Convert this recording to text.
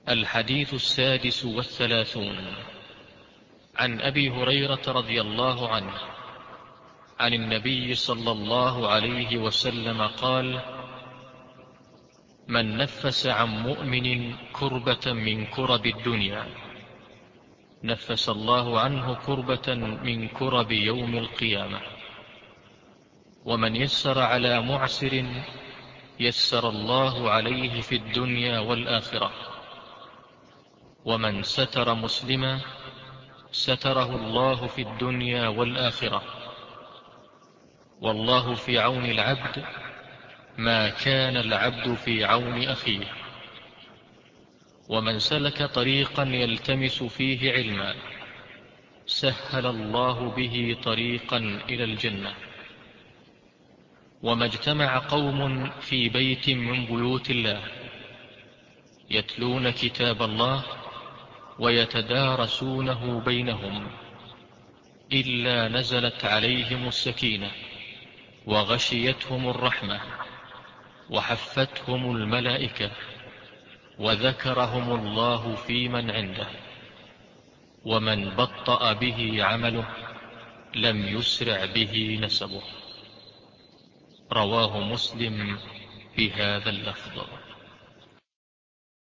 الحديث 36 عن أبي هريرة رضي الله عنه عن النبي صلى الله عليه وسلم قال: من نفس عن مؤمن كربة من كرب الدنيا نفس الله عنه كربة من كرب يوم القيامة. ومن يسر على معسر يسر الله عليه في الدنيا والآخرة. ومن ستر مسلما ستره الله في الدنيا والآخرة. والله في عون العبد ما كان العبد في عون أخيه. ومن سلك طريقا يلتمس فيه علما سهل الله به طريقا إلى الجنة. وما اجتمع قوم في بيت من بيوت الله يتلون كتاب الله ويتدارسونه بينهم إلا نزلت عليهم السكينة وغشيتهم الرحمة وحفتهم الملائكة وذكرهم الله في من عنده. ومن بطأ به عمله لم يسرع به نسبه. رواه مسلم بهذا اللفظ.